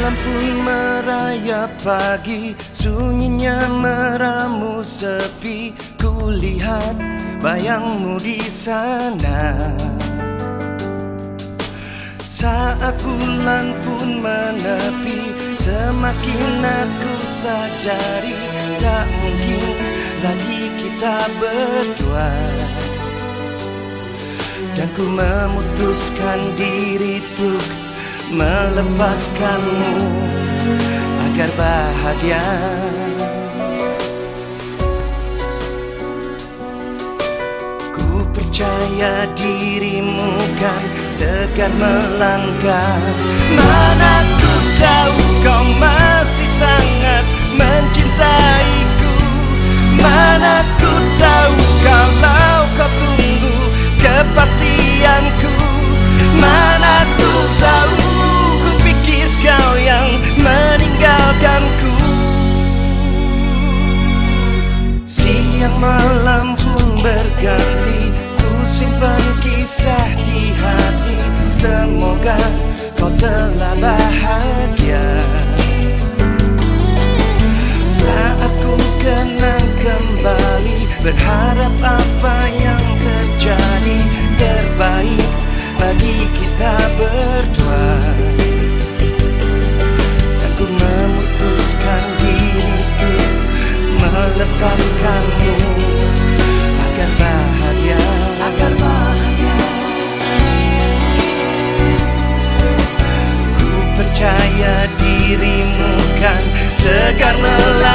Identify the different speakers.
Speaker 1: Malam pun merayap pagi, sunyinya meramu sepi. Kulihat bayangmu di sana. Saat bulan pun menepi, semakin aku sadari tak mungkin lagi kita berdua. Dan ku memutuskan diri untuk melepaskanmu agar bahagia. Ku percaya dirimu kan tegar melangkah. Mana ku tahu kau masih sangat mencintaiku. Mana ku tahu kalau kau tunggu kepastianku. Mana ku tahu ku pikir kau yang meninggalkanku. Siang malam pun berganti, ku simpan kisah di hati. Semoga kau telah bahagia. Saat ku kenang kembali, berharap apa yang terjadi terbaik bagi kita berdua. Dan ku memutuskan diriku melepaskanmu agar bahagia, agar bahagia. Ku percaya dirimu kan tegar melangkah.